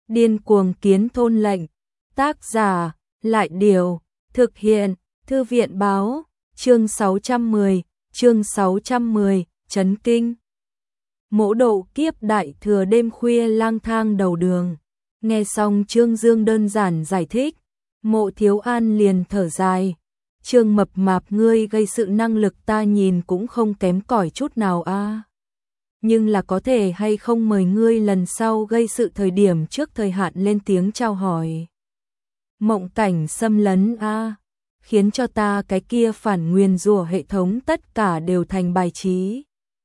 Điên cuồng kiến thôn lệnh. Tác giả, Lại Điều. Thực hiện, Thư viện báo. Chương 610, chấn kinh. Mỗ độ kiếp đại thừa đêm khuya lang thang đầu đường. Nghe xong Trương Dương đơn giản giải thích, Mộ Thiếu An liền thở dài. Trương Mập Mạp ngươi gây sự năng lực ta nhìn cũng không kém cỏi chút nào a. Nhưng là có thể hay không mời ngươi lần sau gây sự thời điểm trước thời hạn lên tiếng chào hỏi. Mộng cảnh xâm lấn a, khiến cho ta cái kia phản nguyền rủa hệ thống tất cả đều thành bài trí.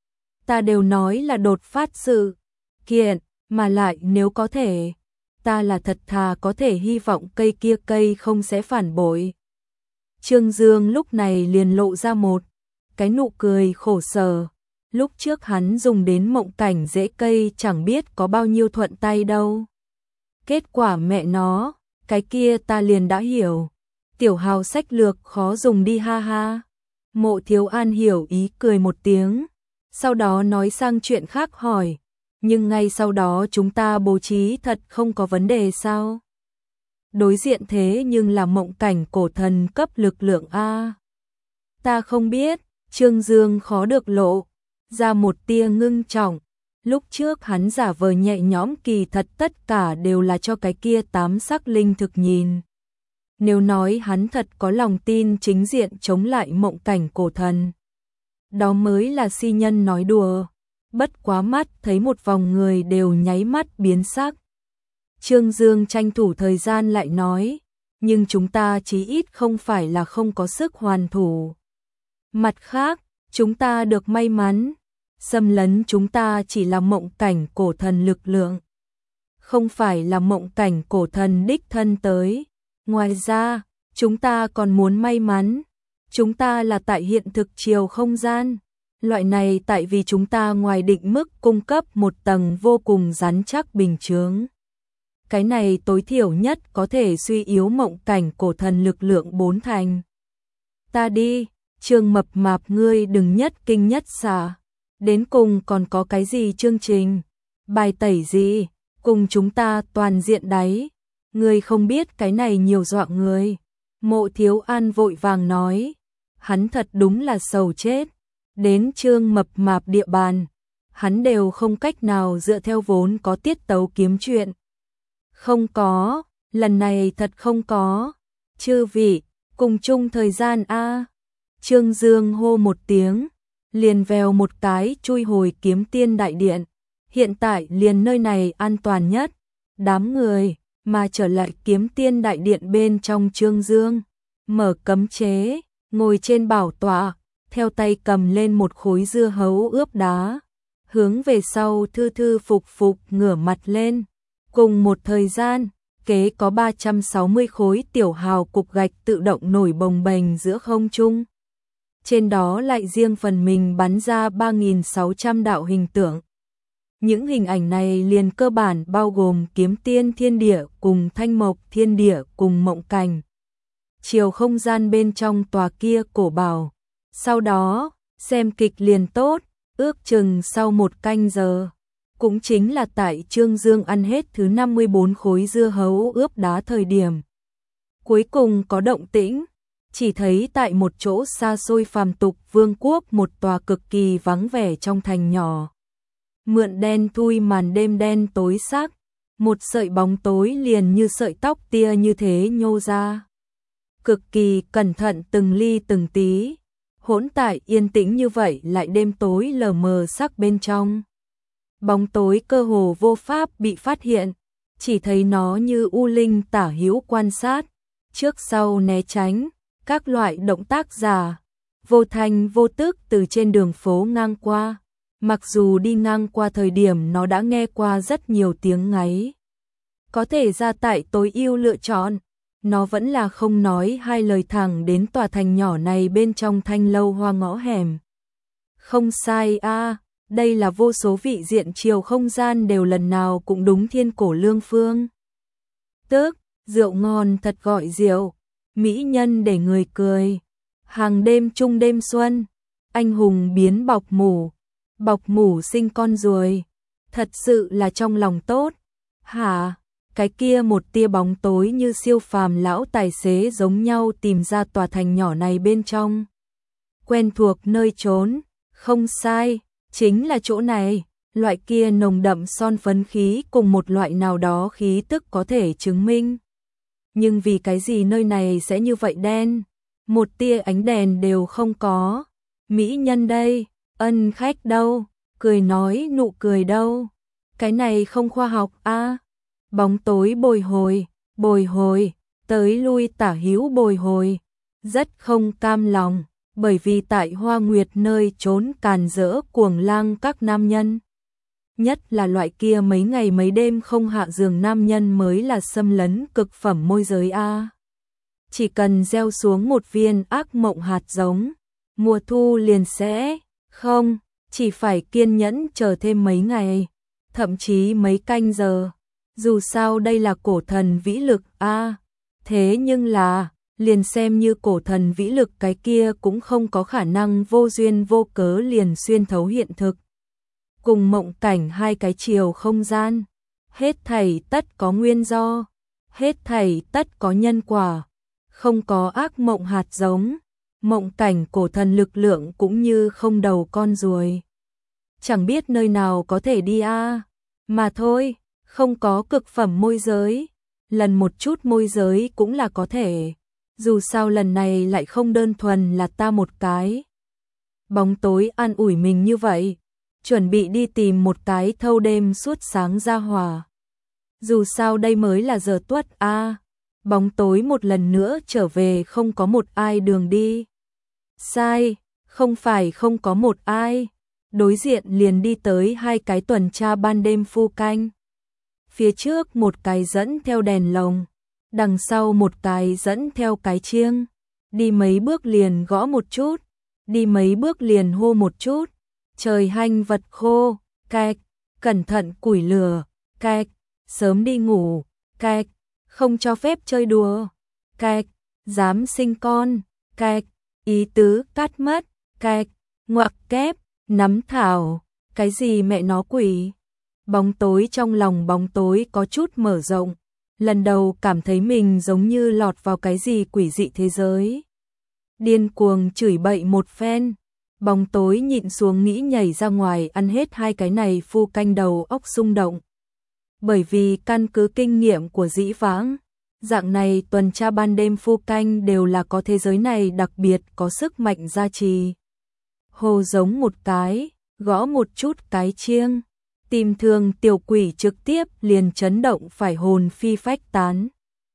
Ta đều nói là đột phát sự kiện, mà lại nếu có thể, ta là thật thà có thể hy vọng cây kia cây không sẽ phản bội. Trương Dương lúc này liền lộ ra một cái nụ cười khổ sở. Lúc trước hắn dùng đến mộng cảnh rễ cây chẳng biết có bao nhiêu thuận tay đâu. Kết quả mẹ nó, cái kia ta liền đã hiểu. Tiểu Hào sách lược khó dùng đi ha ha. Mộ Thiếu An hiểu ý cười một tiếng. Sau đó nói sang chuyện khác hỏi. Nhưng ngay sau đó chúng ta bố trí thật không có vấn đề sao? Đối diện thế nhưng là mộng cảnh cổ thần cấp lực lượng A. Ta không biết, Trương Dương khó được lộ ra một tia ngưng trọng. Lúc trước hắn giả vờ nhẹ nhõm kỳ thật tất cả đều là cho cái kia 8 sắc linh thực nhìn. Nếu nói hắn thật có lòng tin chính diện chống lại mộng cảnh cổ thần, đó mới là si nhân nói đùa. Bất quá mắt thấy một vòng người đều nháy mắt biến sắc. Trương Dương tranh thủ thời gian lại nói, nhưng chúng ta chí ít không phải là không có sức hoàn thủ. Mặt khác, chúng ta được may mắn, xâm lấn chúng ta chỉ là mộng cảnh cổ thần lực lượng, không phải là mộng cảnh cổ thần đích thân tới. Ngoài ra, chúng ta còn muốn may mắn, chúng ta là tại hiện thực chiều không gian. Loại này tại vì chúng ta ngoài định mức cung cấp một tầng vô cùng rắn chắc bình chướng. Cái này tối thiểu nhất có thể suy yếu mộng cảnh cổ thần lực lượng 4 thành. Ta đi, Trương Mập Mạp ngươi đừng nhất kinh nhất xạ. Đến cùng còn có cái gì chương trình? Bài tẩy gì? Cùng chúng ta toàn diện đáy. Ngươi không biết cái này nhiều dọa người. Mộ Thiếu An vội vàng nói. Hắn thật đúng là sầu chết. Đến Trương Mập Mạp địa bàn, hắn đều không cách nào dựa theo vốn có tiết tấu kiếm chuyện. Không có, lần này thật không có. Chư vị, cùng chung thời gian a. Trương Dương hô một tiếng, liền vèo một cái chui hồi Kiếm Tiên đại điện. Hiện tại liền nơi này an toàn nhất. Đám người mà trở lại Kiếm Tiên đại điện bên trong. Trương Dương mở cấm chế, ngồi trên bảo tọa, theo tay cầm lên một khối dưa hấu ướp đá, hướng về sau thư thư phục phục ngửa mặt lên. Cùng một thời gian, kế có 360 khối tiểu hào cục gạch tự động nổi bồng bềnh giữa không trung. Trên đó lại riêng phần mình bắn ra 3.600 đạo hình tượng. Những hình ảnh này liền cơ bản bao gồm Kiếm Tiên thiên địa cùng Thanh Mộc thiên địa cùng mộng cảnh. Chiều không gian bên trong tòa kia cổ bảo. Sau đó, xem kịch liền tốt, ước chừng sau 1 canh giờ. Cũng chính là tại Trương Dương ăn hết thứ 54 khối dưa hấu ướp đá thời điểm. Cuối cùng có động tĩnh, chỉ thấy tại một chỗ xa xôi phàm tục vương quốc một tòa cực kỳ vắng vẻ trong thành nhỏ. Mượn đen thui màn đêm đen tối sắc, một sợi bóng tối liền như sợi tóc tia như thế nhô ra. Cực kỳ cẩn thận từng ly từng tí. Hỗn tại yên tĩnh như vậy lại đêm tối lờ mờ sắc bên trong. Bóng tối cơ hồ vô pháp bị phát hiện, chỉ thấy nó như u linh tả hữu quan sát, trước sau né tránh, các loại động tác giả, vô thanh vô tức từ trên đường phố ngang qua. Mặc dù đi ngang qua thời điểm nó đã nghe qua rất nhiều tiếng ngáy. Có thể ra tại tối ưu lựa chọn. Nó vẫn là không nói hai lời thẳng đến tòa thành nhỏ này bên trong thanh lâu hoa ngõ hẻm. Không sai a, đây là vô số vị diện chiều không gian đều lần nào cũng đúng thiên cổ lương phương. Tức, rượu ngon thật gọi rượu, mỹ nhân để người cười. Hàng đêm chung đêm xuân, anh hùng biến bọc mủ sinh con ruồi. Thật sự là trong lòng tốt. Hả? cái kia một tia bóng tối như siêu phàm lão tài xế giống nhau tìm ra tòa thành nhỏ này bên trong. Quen thuộc nơi trốn, không sai, chính là chỗ này, loại kia nồng đậm son phấn khí cùng một loại nào đó khí tức có thể chứng minh. Nhưng vì cái gì nơi này sẽ như vậy đen, một tia ánh đèn đều không có. Mỹ nhân đây, ân khách đâu, cười nói nụ cười đâu, cái này không khoa học a. Bóng tối bồi hồi, tới lui tả hữu bồi hồi, rất không cam lòng, bởi vì tại Hoa Nguyệt nơi trốn càn rỡ cuồng lang các nam nhân. Nhất là loại kia mấy ngày mấy đêm không hạ giường nam nhân mới là xâm lấn cực phẩm môi giới a. Chỉ cần gieo xuống một viên ác mộng hạt giống, mùa thu liền sẽ, không, chỉ phải kiên nhẫn chờ thêm mấy ngày, thậm chí mấy canh giờ. Dù sao đây là cổ thần vĩ lực a, thế nhưng là, liền xem như cổ thần vĩ lực cái kia cũng không có khả năng vô duyên vô cớ liền xuyên thấu hiện thực. Cùng mộng cảnh hai cái chiều không gian, hết thảy tất có nguyên do, hết thảy tất có nhân quả, không có ác mộng hạt giống, mộng cảnh cổ thần lực lượng cũng như không đầu con ruồi. Chẳng biết nơi nào có thể đi a, mà thôi, không có cực phẩm môi giới, lần một chút môi giới cũng là có thể, dù sao lần này lại không đơn thuần là ta một cái. Bóng tối an ủi mình như vậy, chuẩn bị đi tìm một cái thâu đêm suốt sáng ra hòa. Dù sao đây mới là giờ tuất a. Bóng tối một lần nữa trở về không có một ai đường đi. Sai, không phải không có một ai. Đối diện liền đi tới hai cái tuần tra ban đêm phu canh. Phía trước một cái dẫn theo đèn lồng, đằng sau một cái dẫn theo cái chiêng. Đi mấy bước liền gõ một chút, đi mấy bước liền hô một chút. Trời hanh vật khô, cạch, cẩn thận củi lửa, cạch, sớm đi ngủ, cạch, không cho phép chơi đùa, cạch, dám sinh con, cạch, ý tứ cắt mất, cạch, ngoặc kép, nắm thảo, cái gì mẹ nó quỷ. Bóng tối trong lòng bóng tối có chút mở rộng, lần đầu cảm thấy mình giống như lọt vào cái gì quỷ dị thế giới. Điên cuồng chửi bậy một phen, bóng tối nhịn xuống nghĩ nhảy ra ngoài ăn hết hai cái này phu canh đầu óc xung động. Bởi vì căn cứ kinh nghiệm của dĩ vãng, dạng này tuần tra ban đêm phu canh đều là có thế giới này đặc biệt có sức mạnh gia trì. Hồ giống một cái, gõ một chút cái chiêng, tìm thường tiểu quỷ trực tiếp liền chấn động phải hồn phi phách tán.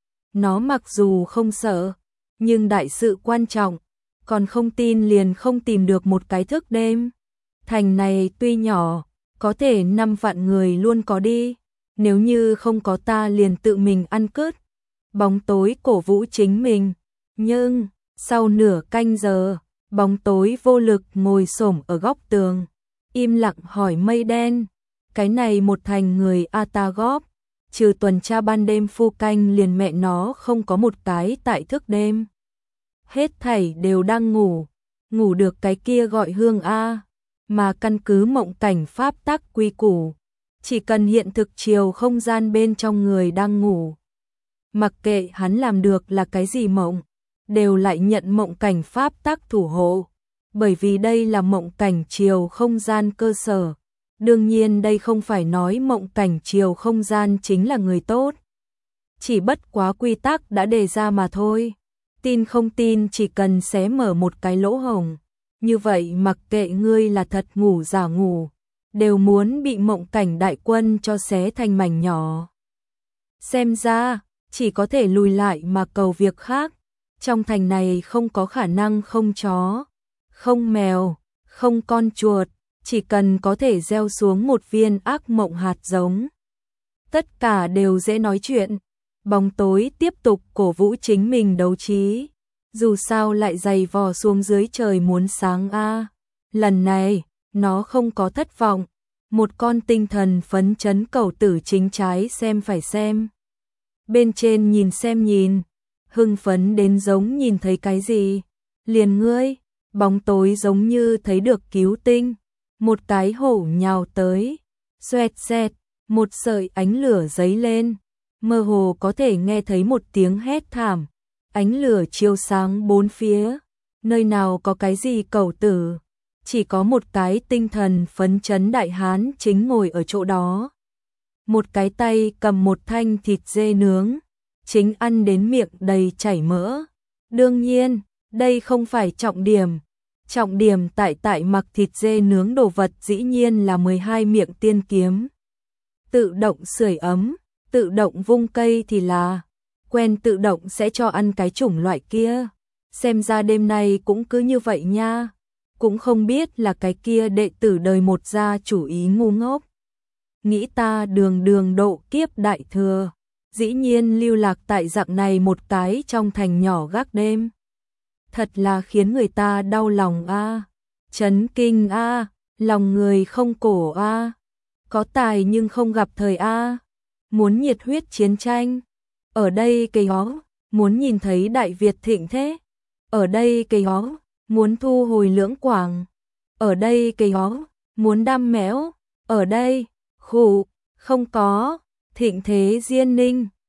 Nó mặc dù không sợ, nhưng đại sự quan trọng, còn không tin liền không tìm được một cái thức đêm. Thành này tuy nhỏ, có thể 5 vạn người luôn có đi, nếu như không có ta liền tự mình ăn cướp. Bóng tối cổ vũ chính mình, nhưng sau nửa canh giờ, bóng tối vô lực ngồi xổm ở góc tường, im lặng hỏi mây đen, cái này một thành người ta góp, trừ tuần tra ban đêm phu canh liền mẹ nó không có một cái tại thức đêm. Hết thảy đều đang ngủ, ngủ được cái kia gọi hương a, mà căn cứ mộng cảnh pháp tắc quy củ, chỉ cần hiện thực chiều không gian bên trong người đang ngủ. Mặc kệ hắn làm được là cái gì mộng, đều lại nhận mộng cảnh pháp tắc thủ hộ, bởi vì đây là mộng cảnh chiều không gian cơ sở. Đương nhiên đây không phải nói mộng cảnh chiều không gian chính là người tốt. Chỉ bất quá quy tắc đã đề ra mà thôi. Tin không tin chỉ cần xé mở một cái lỗ hổng. Như vậy mặc kệ ngươi là thật ngủ giả ngủ, đều muốn bị mộng cảnh đại quân cho xé thành mảnh nhỏ. Xem ra, chỉ có thể lùi lại mà cầu việc khác. Trong thành này không có khả năng không chó, không mèo, không con chuột. Chỉ cần có thể gieo xuống một viên ác mộng hạt giống, tất cả đều dễ nói chuyện. Bóng tối tiếp tục cổ vũ chính mình đấu trí, dù sao lại dày vò xuống dưới trời muốn sáng a. Lần này, nó không có thất vọng, một con tinh thần phấn chấn cầu tử chính trái xem phải xem. Bên trên nhìn xem nhìn, hưng phấn đến giống nhìn thấy cái gì, liền ngươi, bóng tối giống như thấy được cứu tinh. Một cái hổ nhào tới, xoẹt xẹt, một sợi ánh lửa giấy lên, mơ hồ có thể nghe thấy một tiếng hét thảm, ánh lửa chiếu sáng bốn phía, nơi nào có cái gì cẩu tử, chỉ có một cái tinh thần phấn chấn đại hán chính ngồi ở chỗ đó. Một cái tay cầm một thanh thịt dê nướng, chính ăn đến miệng đầy chảy mỡ. Đương nhiên, đây không phải trọng điểm tại mặc thịt dê nướng đồ vật dĩ nhiên là 12 miệng tiên kiếm. Tự động sưởi ấm, tự động vung cây thì là, quen tự động sẽ cho ăn cái chủng loại kia. Xem ra đêm nay cũng cứ như vậy nha, cũng không biết là cái kia đệ tử đời một gia chủ ý ngu ngốc. Nghĩ ta đường độ kiếp đại thừa, dĩ nhiên lưu lạc tại dạng này một cái trong thành nhỏ gác đêm. Thật là khiến người ta đau lòng a, chấn kinh a, lòng người không cổ a. Có tài nhưng không gặp thời a. Muốn nhiệt huyết chiến tranh, ở đây cây hó, muốn nhìn thấy Đại Việt thịnh thế, ở đây cây hó, muốn thu hồi Lưỡng Quảng, ở đây cây hó, muốn đam méo, ở đây, khủ, không có, thịnh thế Diên Ninh.